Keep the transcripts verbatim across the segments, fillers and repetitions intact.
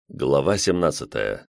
Глава семнадцатая.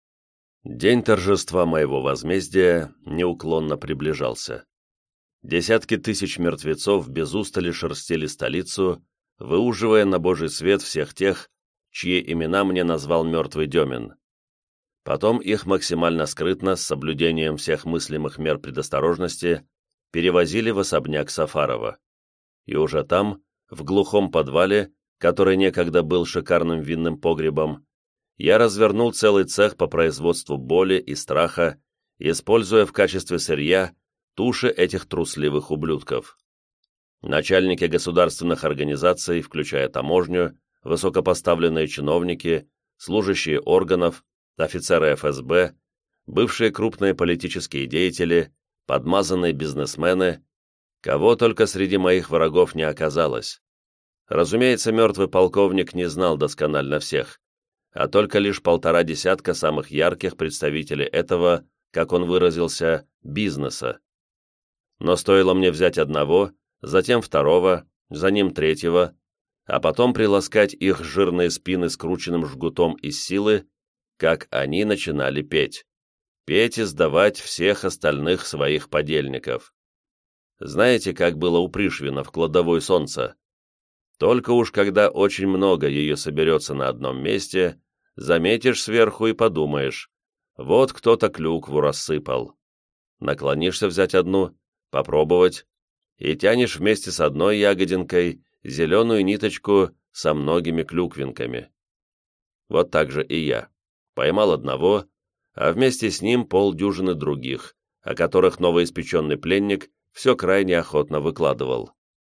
День торжества моего возмездия неуклонно приближался. Десятки тысяч мертвецов без устали шерстили столицу, выуживая на божий свет всех тех, чьи имена мне назвал мертвый Демин. Потом их максимально скрытно, с соблюдением всех мыслимых мер предосторожности, перевозили в особняк Сафарова. И уже там, в глухом подвале, который некогда был шикарным винным погребом, я развернул целый цех по производству боли и страха, используя в качестве сырья туши этих трусливых ублюдков. Начальники государственных организаций, включая таможню, высокопоставленные чиновники, служащие органов, офицеры эф эс бэ, бывшие крупные политические деятели, подмазанные бизнесмены, кого только среди моих врагов не оказалось. Разумеется, мертвый полковник не знал досконально всех, а только лишь полтора десятка самых ярких представителей этого, как он выразился, бизнеса. Но стоило мне взять одного, затем второго, за ним третьего, а потом приласкать их жирные спины скрученным жгутом из силы, как они начинали петь. Петь и сдавать всех остальных своих подельников. Знаете, как было у Пришвина в кладовой солнца? Только уж когда очень много ее соберется на одном месте, заметишь сверху и подумаешь, вот кто-то клюкву рассыпал. Наклонишься взять одну, попробовать, и тянешь вместе с одной ягодинкой зеленую ниточку со многими клюквинками. Вот так же и я. Поймал одного, а вместе с ним полдюжины других, о которых новоиспеченный пленник все крайне охотно выкладывал.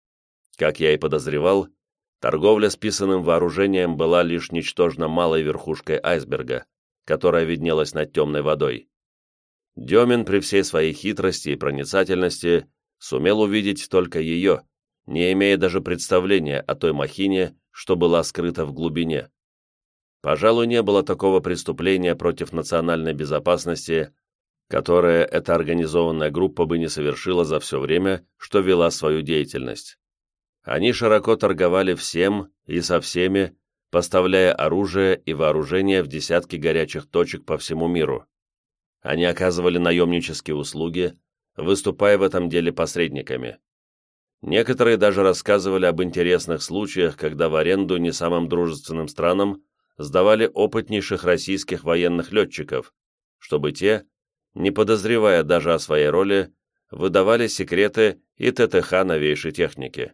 Как я и подозревал, торговля списанным вооружением была лишь ничтожно малой верхушкой айсберга, которая виднелась над темной водой. Демин при всей своей хитрости и проницательности сумел увидеть только ее, не имея даже представления о той махине, что была скрыта в глубине. Пожалуй, не было такого преступления против национальной безопасности, которое эта организованная группа бы не совершила за все время, что вела свою деятельность. Они широко торговали всем и со всеми, поставляя оружие и вооружение в десятки горячих точек по всему миру. Они оказывали наемнические услуги, выступая в этом деле посредниками. Некоторые даже рассказывали об интересных случаях, когда в аренду не самым дружественным странам сдавали опытнейших российских военных летчиков, чтобы те, не подозревая даже о своей роли, выдавали секреты и тэ тэ ха новейшей техники.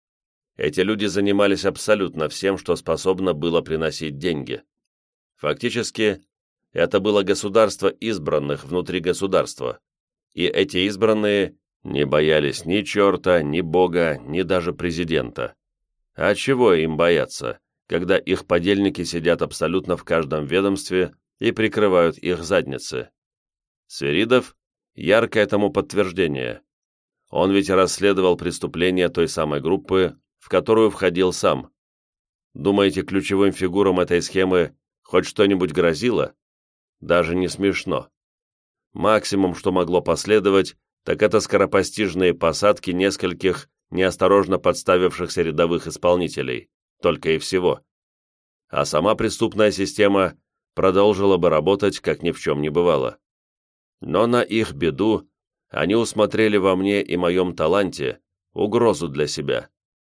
Эти люди занимались абсолютно всем, что способно было приносить деньги. Фактически, это было государство избранных внутри государства, и эти избранные не боялись ни черта, ни бога, ни даже президента. А чего им бояться, когда их подельники сидят абсолютно в каждом ведомстве и прикрывают их задницы? Свиридов – яркое тому подтверждение. Он ведь расследовал преступления той самой группы, в которую входил сам. Думаете, ключевым фигурам этой схемы хоть что-нибудь грозило? Даже не смешно. Максимум, что могло последовать, так это скоропостижные посадки нескольких неосторожно подставившихся рядовых исполнителей, только и всего. А сама преступная система продолжила бы работать, как ни в чем не бывало. Но на их беду они усмотрели во мне и моем таланте угрозу для себя.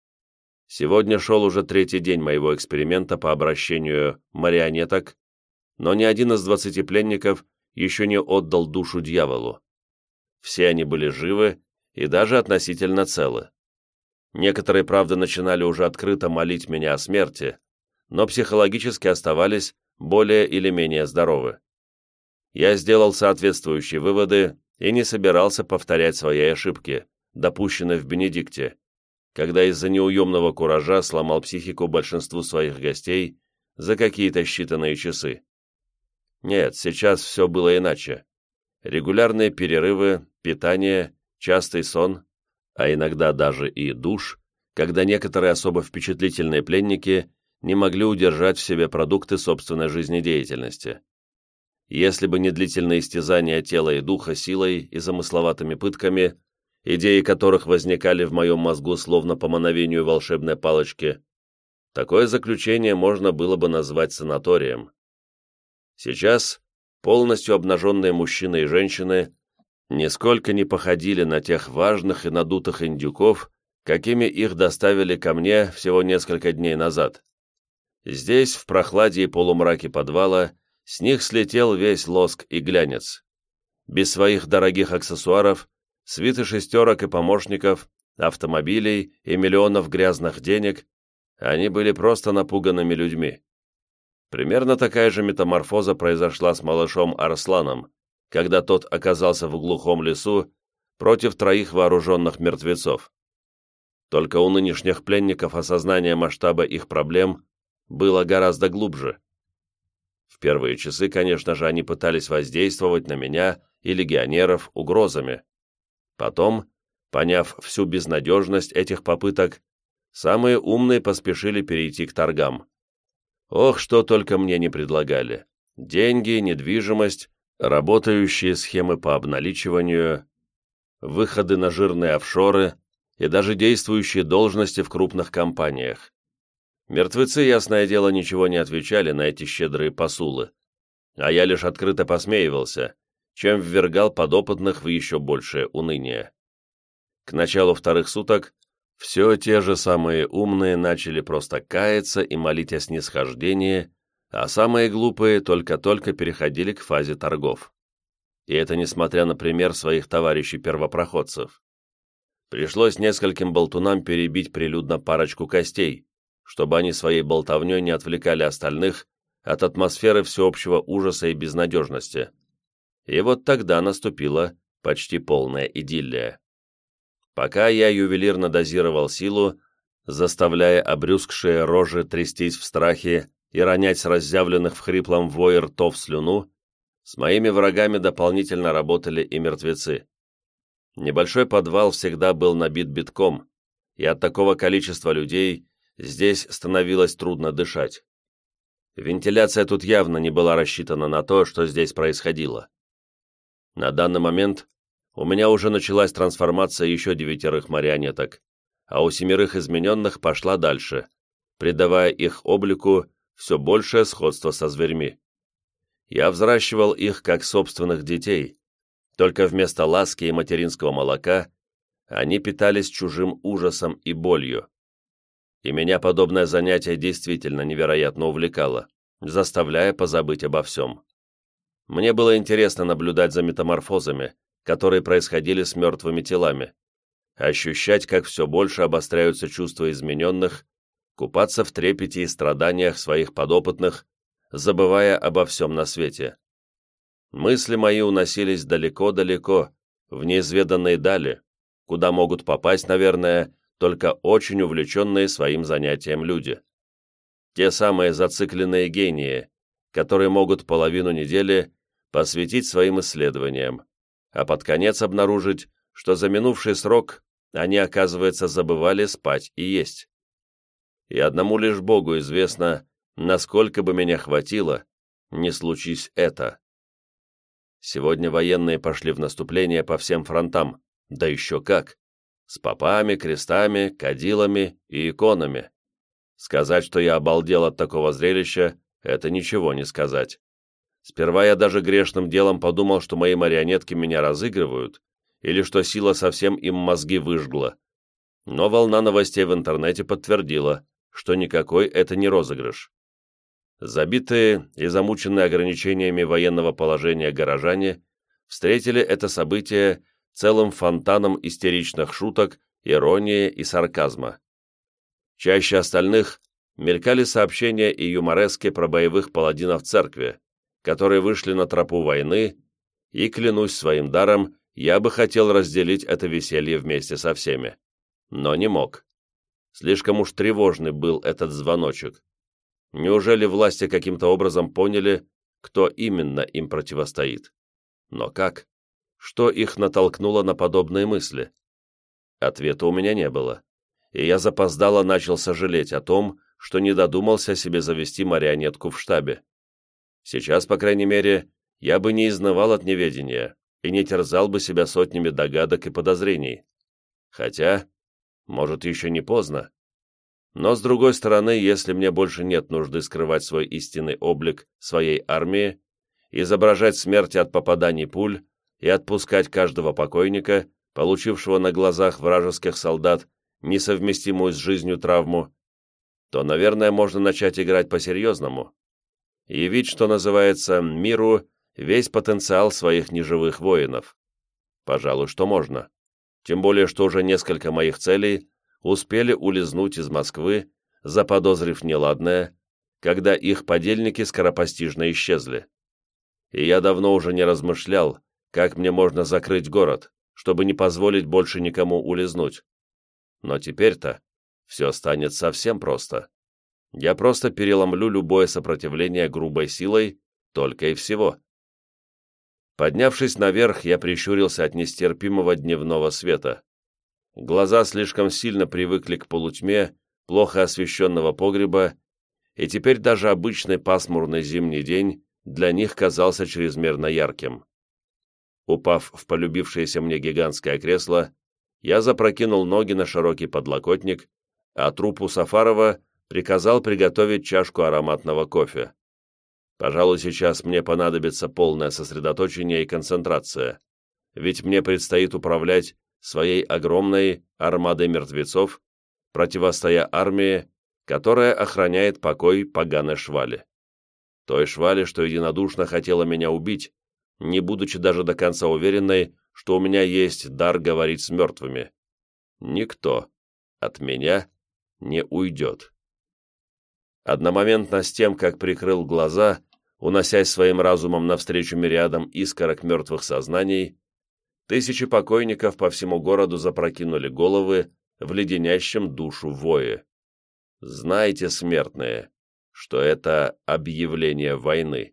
Сегодня шел уже третий день моего эксперимента по обращению марионеток, но ни один из двадцати пленников еще не отдал душу дьяволу. Все они были живы и даже относительно целы. Некоторые, правда, начинали уже открыто молить меня о смерти, но психологически оставались более или менее здоровы. Я сделал соответствующие выводы и не собирался повторять свои ошибки, допущенные в Бенедикте, когда из-за неуемного куража сломал психику большинству своих гостей за какие-то считанные часы. Нет, сейчас все было иначе. Регулярные перерывы, питание, частый сон, а иногда даже и душ, когда некоторые особо впечатлительные пленники не могли удержать в себе продукты собственной жизнедеятельности. Если бы не длительные истязания тела и духа силой и замысловатыми пытками, идеи которых возникали в моем мозгу словно по мановению волшебной палочки, такое заключение можно было бы назвать санаторием. Сейчас полностью обнаженные мужчины и женщины нисколько не походили на тех важных и надутых индюков, какими их доставили ко мне всего несколько дней назад. Здесь, в прохладе и полумраке подвала, с них слетел весь лоск и глянец. Без своих дорогих аксессуаров, свиты шестерок и помощников, автомобилей и миллионов грязных денег, они были просто напуганными людьми. Примерно такая же метаморфоза произошла с малышом Арсланом, когда тот оказался в глухом лесу против троих вооруженных мертвецов. Только у нынешних пленников осознание масштаба их проблем было гораздо глубже. В первые часы, конечно же, они пытались воздействовать на меня и легионеров угрозами. Потом, поняв всю безнадежность этих попыток, самые умные поспешили перейти к торгам. Ох, что только мне не предлагали. Деньги, недвижимость, работающие схемы по обналичиванию, выходы на жирные офшоры и даже действующие должности в крупных компаниях. Мертвецы, ясное дело, ничего не отвечали на эти щедрые посулы, а я лишь открыто посмеивался, чем ввергал подопытных в еще большее уныние. К началу вторых суток все те же самые умные начали просто каяться и молить о снисхождении, а самые глупые только-только переходили к фазе торгов. И это несмотря на пример своих товарищей-первопроходцев. Пришлось нескольким болтунам перебить прилюдно парочку костей, чтобы они своей болтовней не отвлекали остальных от атмосферы всеобщего ужаса и безнадежности. И вот тогда наступила почти полная идиллия. Пока я ювелирно дозировал силу, заставляя обрюзгшие рожи трястись в страхе и ронять с разъявленных в хриплом вое ртов слюну, с моими врагами дополнительно работали и мертвецы. Небольшой подвал всегда был набит битком, и от такого количества людей здесь становилось трудно дышать. Вентиляция тут явно не была рассчитана на то, что здесь происходило. На данный момент у меня уже началась трансформация еще девятерых марионеток, а у семерых измененных пошла дальше, придавая их облику все большее сходство со зверьми. Я взращивал их как собственных детей, только вместо ласки и материнского молока они питались чужим ужасом и болью. И меня подобное занятие действительно невероятно увлекало, заставляя позабыть обо всем. Мне было интересно наблюдать за метаморфозами, которые происходили с мертвыми телами, ощущать, как все больше обостряются чувства измененных, купаться в трепете и страданиях своих подопытных, забывая обо всем на свете. Мысли мои уносились далеко-далеко, в неизведанные дали, куда могут попасть, наверное, только очень увлеченные своим занятием люди. Те самые зацикленные гении, которые могут половину недели посвятить своим исследованиям, а под конец обнаружить, что за минувший срок они, оказывается, забывали спать и есть. И одному лишь Богу известно, насколько бы меня хватило, не случись это. Сегодня военные пошли в наступление по всем фронтам, да еще как, с попами, крестами, кадилами и иконами. Сказать, что я обалдел от такого зрелища, это ничего не сказать. Сперва я даже грешным делом подумал, что мои марионетки меня разыгрывают, или что сила совсем им мозги выжгла. Но волна новостей в интернете подтвердила, что никакой это не розыгрыш. Забитые и замученные ограничениями военного положения горожане встретили это событие целым фонтаном истеричных шуток, иронии и сарказма. Чаще остальных мелькали сообщения и юморески про боевых паладинов церкви, которые вышли на тропу войны, и, клянусь своим даром, я бы хотел разделить это веселье вместе со всеми. Но не мог. Слишком уж тревожный был этот звоночек. Неужели власти каким-то образом поняли, кто именно им противостоит? Но как? Что их натолкнуло на подобные мысли? Ответа у меня не было, и я запоздало начал сожалеть о том, что не додумался себе завести марионетку в штабе. Сейчас, по крайней мере, я бы не изнывал от неведения и не терзал бы себя сотнями догадок и подозрений. Хотя, может, еще не поздно. Но, с другой стороны, если мне больше нет нужды скрывать свой истинный облик своей армии, изображать смерть от попаданий пуль и отпускать каждого покойника, получившего на глазах вражеских солдат несовместимую с жизнью травму, то, наверное, можно начать играть по-серьезному. Явить, что называется, миру весь потенциал своих неживых воинов. Пожалуй, что можно. Тем более, что уже несколько моих целей успели улизнуть из Москвы, заподозрив неладное, когда их подельники скоропостижно исчезли. И я давно уже не размышлял, как мне можно закрыть город, чтобы не позволить больше никому улизнуть. Но теперь-то все станет совсем просто. Я просто переломлю любое сопротивление грубой силой, только и всего. Поднявшись наверх, я прищурился от нестерпимого дневного света. Глаза слишком сильно привыкли к полутьме плохо освещенного погреба, и теперь даже обычный пасмурный зимний день для них казался чрезмерно ярким. Упав в полюбившееся мне гигантское кресло, я запрокинул ноги на широкий подлокотник, а трупу Сафарова приказал приготовить чашку ароматного кофе. Пожалуй, сейчас мне понадобится полное сосредоточение и концентрация, ведь мне предстоит управлять своей огромной армадой мертвецов, противостоя армии, которая охраняет покой поганой швали. Той швали, что единодушно хотела меня убить, не будучи даже до конца уверенной, что у меня есть дар говорить с мертвыми. Никто от меня не уйдет. Одномоментно с тем, как прикрыл глаза, уносясь своим разумом навстречу мириадам искорок мертвых сознаний, тысячи покойников по всему городу запрокинули головы в леденящем душу вое. Знайте, смертные, что это объявление войны.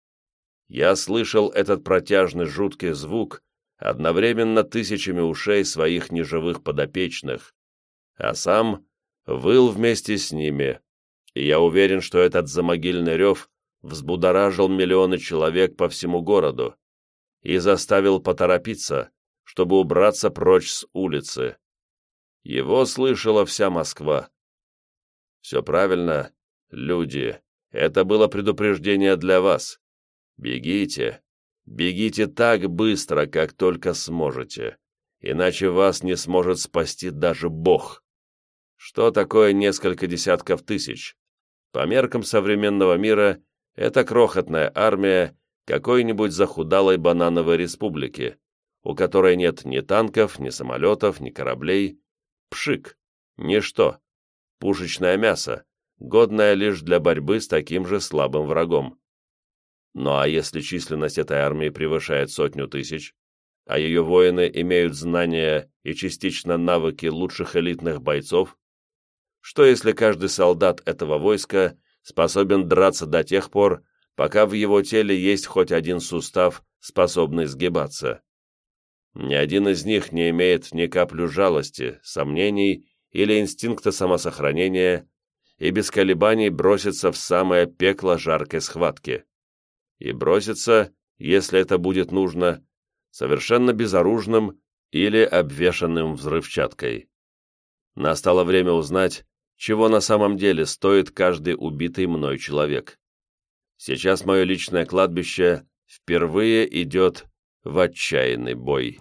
Я слышал этот протяжный жуткий звук одновременно тысячами ушей своих неживых подопечных, а сам выл вместе с ними, и я уверен, что этот замогильный рев взбудоражил миллионы человек по всему городу и заставил поторопиться, чтобы убраться прочь с улицы. Его слышала вся Москва. Все правильно, люди, это было предупреждение для вас. Бегите, бегите так быстро, как только сможете, иначе вас не сможет спасти даже Бог. Что такое несколько десятков тысяч? По меркам современного мира, это крохотная армия какой-нибудь захудалой банановой республики, у которой нет ни танков, ни самолетов, ни кораблей. Пшик, ничто, пушечное мясо, годное лишь для борьбы с таким же слабым врагом. Ну а если численность этой армии превышает сотню тысяч, а ее воины имеют знания и частично навыки лучших элитных бойцов, что если каждый солдат этого войска способен драться до тех пор, пока в его теле есть хоть один сустав, способный сгибаться? Ни один из них не имеет ни капли жалости, сомнений или инстинкта самосохранения и без колебаний бросится в самое пекло жаркой схватки. И бросится, если это будет нужно, совершенно безоружным или обвешанным взрывчаткой. Настало время узнать, чего на самом деле стоит каждый убитый мной человек. Сейчас мое личное кладбище впервые идет в отчаянный бой.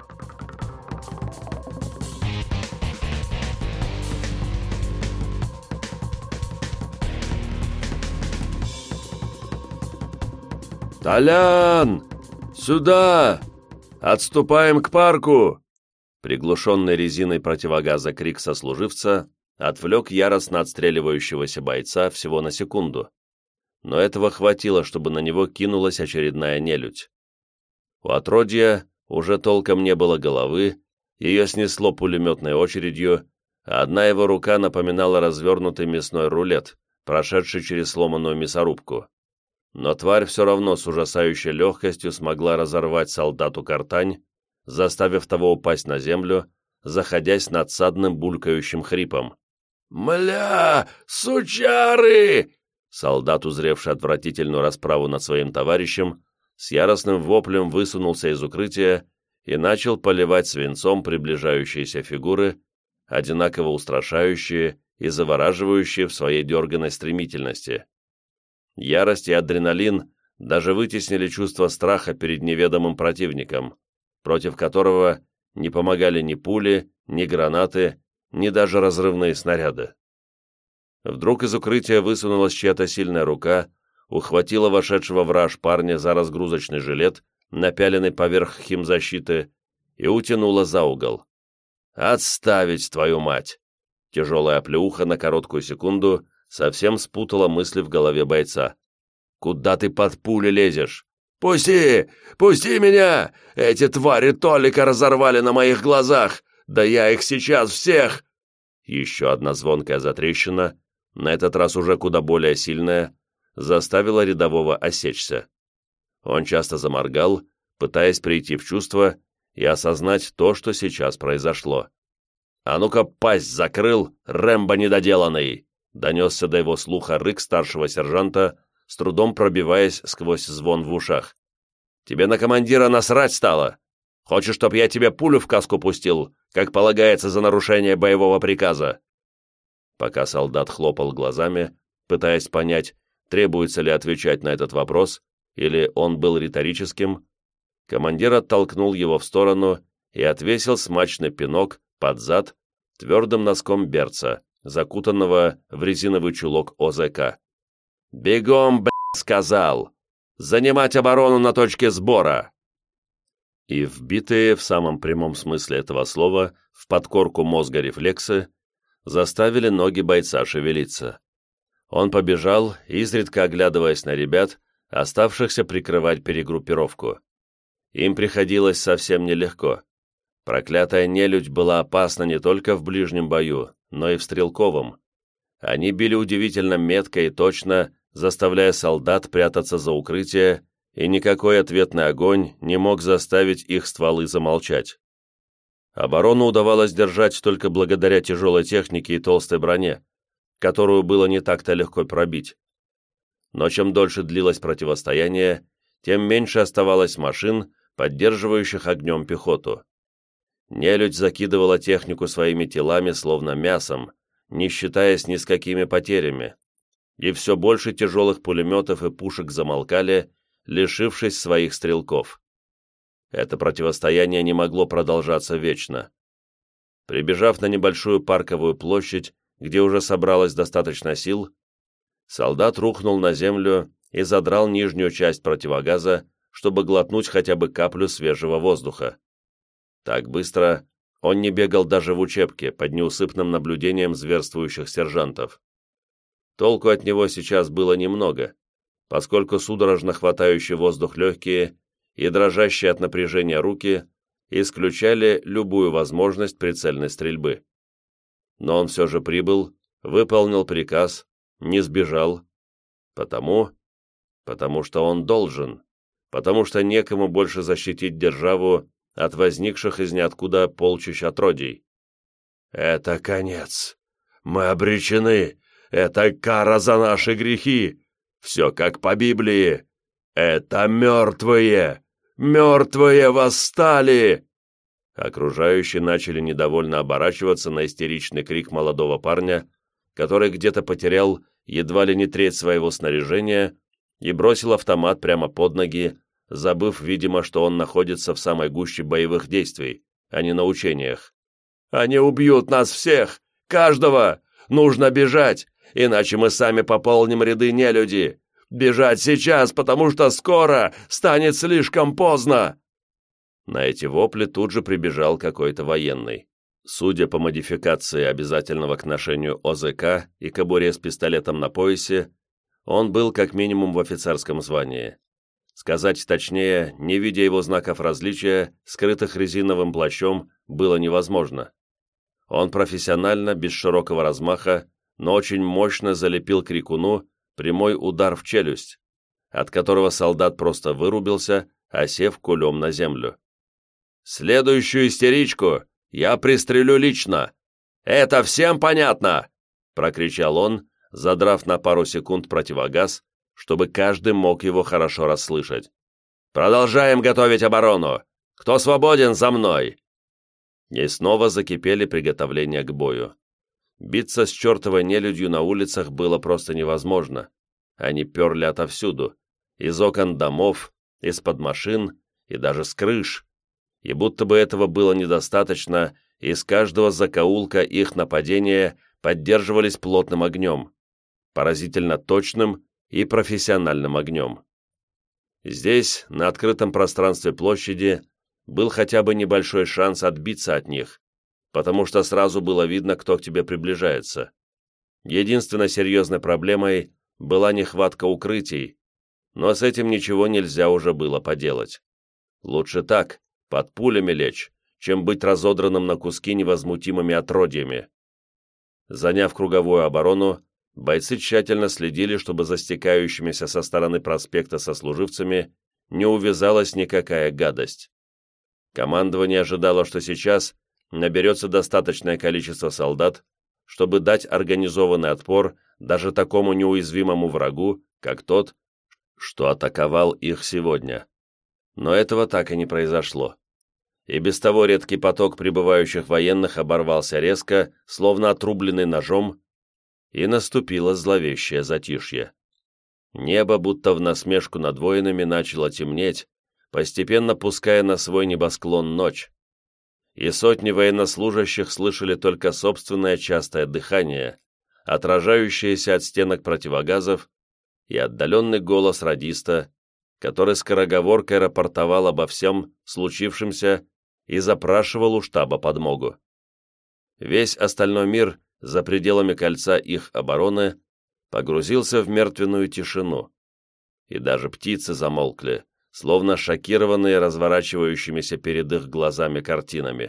«Толян! Сюда! Отступаем к парку!» Приглушенный резиной противогаза крик сослуживца отвлек яростно отстреливающегося бойца всего на секунду. Но этого хватило, чтобы на него кинулась очередная нелюдь. У отродья уже толком не было головы, ее снесло пулеметной очередью, а одна его рука напоминала развернутый мясной рулет, прошедший через сломанную мясорубку. Но тварь все равно с ужасающей легкостью смогла разорвать солдату гортань, заставив того упасть на землю, заходясь надсадным булькающим хрипом. «Мля, сучары!» Солдат, узревший отвратительную расправу над своим товарищем, с яростным воплем высунулся из укрытия и начал поливать свинцом приближающиеся фигуры, одинаково устрашающие и завораживающие в своей дерганной стремительности. Ярость и адреналин даже вытеснили чувство страха перед неведомым противником, против которого не помогали ни пули, ни гранаты, ни даже разрывные снаряды. Вдруг из укрытия высунулась чья-то сильная рука, ухватила вошедшего в раж парня за разгрузочный жилет, напяленный поверх химзащиты, и утянула за угол. «Отставить, твою мать!» Тяжелая оплеуха на короткую секунду совсем спутала мысли в голове бойца. «Куда ты под пули лезешь?» «Пусти! Пусти меня! Эти твари Толика разорвали на моих глазах! Да я их сейчас всех!» Еще одна звонкая затрещина, на этот раз уже куда более сильная, заставила рядового осечься. Он часто заморгал, пытаясь прийти в чувство и осознать то, что сейчас произошло. «А ну-ка, пасть закрыл, Рэмбо недоделанный!» донесся до его слуха рык старшего сержанта, с трудом пробиваясь сквозь звон в ушах. «Тебе на командира насрать стало? Хочешь, чтоб я тебе пулю в каску пустил, как полагается за нарушение боевого приказа?» Пока солдат хлопал глазами, пытаясь понять, требуется ли отвечать на этот вопрос, или он был риторическим, командир оттолкнул его в сторону и отвесил смачный пинок под зад твердым носком берца, закутанного в резиновый чулок ОЗК. «Бегом, б***, сказал! Занимать оборону на точке сбора!» И вбитые в самом прямом смысле этого слова в подкорку мозга рефлексы заставили ноги бойца шевелиться. Он побежал, изредка оглядываясь на ребят, оставшихся прикрывать перегруппировку. Им приходилось совсем нелегко. Проклятая нелюдь была опасна не только в ближнем бою, но и в стрелковом. Они били удивительно метко и точно, заставляя солдат прятаться за укрытие, и никакой ответный огонь не мог заставить их стволы замолчать. Оборону удавалось держать только благодаря тяжелой технике и толстой броне, которую было не так-то легко пробить. Но чем дольше длилось противостояние, тем меньше оставалось машин, поддерживающих огнем пехоту. Нелюдь закидывала технику своими телами, словно мясом, не считаясь ни с какими потерями, и все больше тяжелых пулеметов и пушек замолкали, лишившись своих стрелков. Это противостояние не могло продолжаться вечно. Прибежав на небольшую парковую площадь, где уже собралось достаточно сил, солдат рухнул на землю и задрал нижнюю часть противогаза, чтобы глотнуть хотя бы каплю свежего воздуха. Так быстро он не бегал даже в учебке под неусыпным наблюдением зверствующих сержантов. Толку от него сейчас было немного, поскольку судорожно хватающий воздух легкие и дрожащие от напряжения руки исключали любую возможность прицельной стрельбы. Но он все же прибыл, выполнил приказ, не сбежал. Потому, потому что он должен, потому что некому больше защитить державу от возникших из ниоткуда полчищ отродий. «Это конец. Мы обречены. Это кара за наши грехи. Все как по Библии. Это мертвые. Мертвые восстали!» Окружающие начали недовольно оборачиваться на истеричный крик молодого парня, который где-то потерял едва ли не треть своего снаряжения и бросил автомат прямо под ноги, забыв, видимо, что он находится в самой гуще боевых действий, а не на учениях. «Они убьют нас всех! Каждого! Нужно бежать, иначе мы сами пополним ряды нелюди! Бежать сейчас, потому что скоро станет слишком поздно!» На эти вопли тут же прибежал какой-то военный. Судя по модификации обязательного к ношению ОЗК и кобуре с пистолетом на поясе, он был как минимум в офицерском звании. Сказать точнее, не видя его знаков различия, скрытых резиновым плащом, было невозможно. Он профессионально, без широкого размаха, но очень мощно залепил крикуну прямой удар в челюсть, от которого солдат просто вырубился, осев кулем на землю. «Следующую истеричку я пристрелю лично! Это всем понятно!» — прокричал он, задрав на пару секунд противогаз, чтобы каждый мог его хорошо расслышать. «Продолжаем готовить оборону! Кто свободен, за мной!» И снова закипели приготовления к бою. Биться с чертовой нелюдью на улицах было просто невозможно. Они перли отовсюду, из окон домов, из-под машин и даже с крыш. И будто бы этого было недостаточно, из каждого закоулка их нападения поддерживались плотным огнем, поразительно точным и профессиональным огнем. Здесь, на открытом пространстве площади, был хотя бы небольшой шанс отбиться от них, потому что сразу было видно, кто к тебе приближается. Единственной серьезной проблемой была нехватка укрытий, но с этим ничего нельзя уже было поделать. Лучше так, под пулями лечь, чем быть разодранным на куски невозмутимыми отродьями. Заняв круговую оборону, бойцы тщательно следили, чтобы за стекающимися со стороны проспекта сослуживцами не увязалась никакая гадость. Командование ожидало, что сейчас наберется достаточное количество солдат, чтобы дать организованный отпор даже такому неуязвимому врагу, как тот, что атаковал их сегодня. Но этого так и не произошло. И без того редкий поток прибывающих военных оборвался резко, словно отрубленный ножом, и наступило зловещее затишье. Небо, будто в насмешку над воинами, начало темнеть, постепенно пуская на свой небосклон ночь. И сотни военнослужащих слышали только собственное частое дыхание, отражающееся от стенок противогазов, и отдаленный голос радиста, который скороговоркой рапортовал обо всем случившемся и запрашивал у штаба подмогу. Весь остальной мир, за пределами кольца их обороны, погрузился в мертвенную тишину, и даже птицы замолкли, словно шокированные разворачивающимися перед их глазами картинами.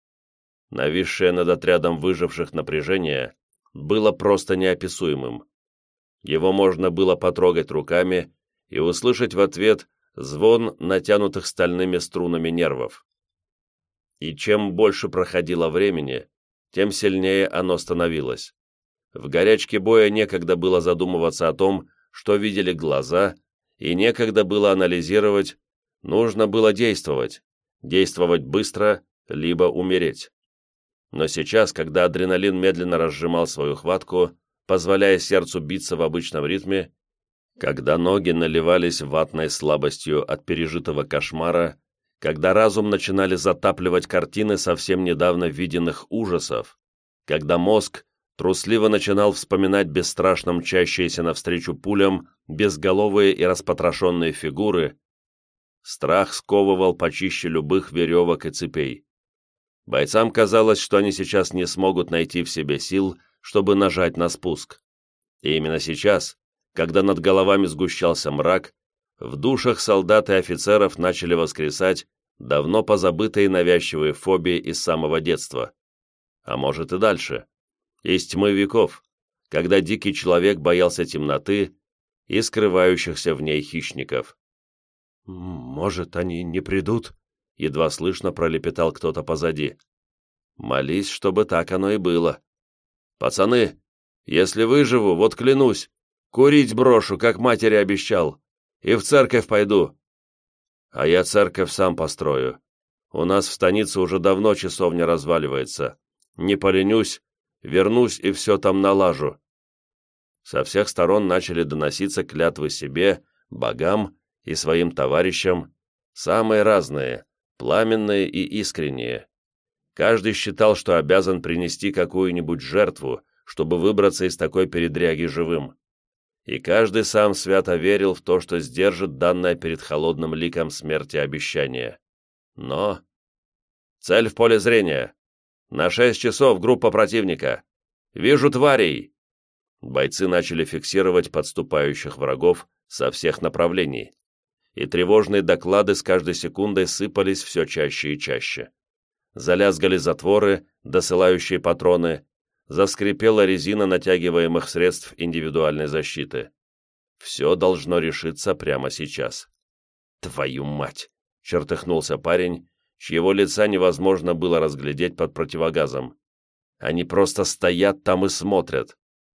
Нависшее над отрядом выживших напряжение было просто неописуемым. Его можно было потрогать руками и услышать в ответ звон натянутых стальными струнами нервов. И чем больше проходило времени, тем сильнее оно становилось. В горячке боя некогда было задумываться о том, что видели глаза, и некогда было анализировать, нужно было действовать, действовать быстро, либо умереть. Но сейчас, когда адреналин медленно разжимал свою хватку, позволяя сердцу биться в обычном ритме, когда ноги наливались ватной слабостью от пережитого кошмара, когда разум начинали затапливать картины совсем недавно виденных ужасов, когда мозг трусливо начинал вспоминать бесстрашно мчащиеся навстречу пулям безголовые и распотрошенные фигуры, страх сковывал почище любых веревок и цепей. Бойцам казалось, что они сейчас не смогут найти в себе сил, чтобы нажать на спуск. И именно сейчас, когда над головами сгущался мрак, в душах солдат и офицеров начали воскресать давно позабытые навязчивые фобии из самого детства. А может и дальше, из тьмы веков, когда дикий человек боялся темноты и скрывающихся в ней хищников. «Может, они не придут?» — едва слышно пролепетал кто-то позади. «Молись, чтобы так оно и было. Пацаны, если выживу, вот клянусь, курить брошу, как матери обещал, и в церковь пойду. А я церковь сам построю. У нас в станице уже давно часовня разваливается. Не поленюсь, вернусь и все там налажу». Со всех сторон начали доноситься клятвы себе, богам и своим товарищам, самые разные, пламенные и искренние. Каждый считал, что обязан принести какую-нибудь жертву, чтобы выбраться из такой передряги живым. И каждый сам свято верил в то, что сдержит данное перед холодным ликом смерти обещание. Но... Цель в поле зрения. На шесть часов группа противника. Вижу тварей. Бойцы начали фиксировать подступающих врагов со всех направлений, и тревожные доклады с каждой секундой сыпались все чаще и чаще. Залязгали затворы, досылающие патроны, заскрипела резина натягиваемых средств индивидуальной защиты. Все должно решиться прямо сейчас. «Твою мать!» — чертыхнулся парень, чьего лица невозможно было разглядеть под противогазом. «Они просто стоят там и смотрят».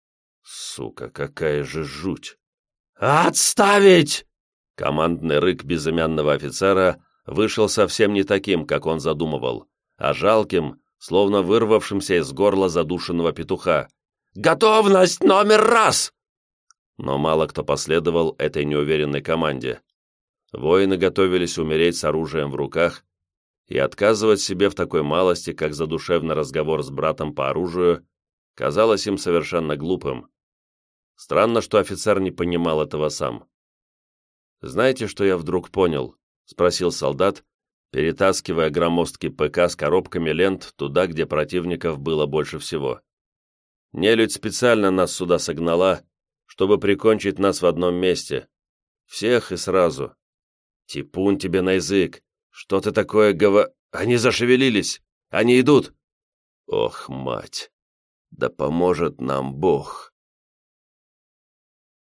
«Сука, какая же жуть!» «Отставить!» Командный рык безымянного офицера вышел совсем не таким, как он задумывал, а жалким, словно вырвавшимся из горла задушенного петуха. «Готовность номер раз!» Но мало кто последовал этой неуверенной команде. Воины готовились умереть с оружием в руках, и отказывать себе в такой малости, как задушевный разговор с братом по оружию, казалось им совершенно глупым. Странно, что офицер не понимал этого сам. «Знаете, что я вдруг понял?» — спросил солдат, перетаскивая громоздкий ПК с коробками лент туда, где противников было больше всего. «Нелюдь специально нас сюда согнала, чтобы прикончить нас в одном месте. Всех и сразу. Типун тебе на язык! Что ты такое гова... Они зашевелились! Они идут!» «Ох, мать! Да поможет нам Бог!»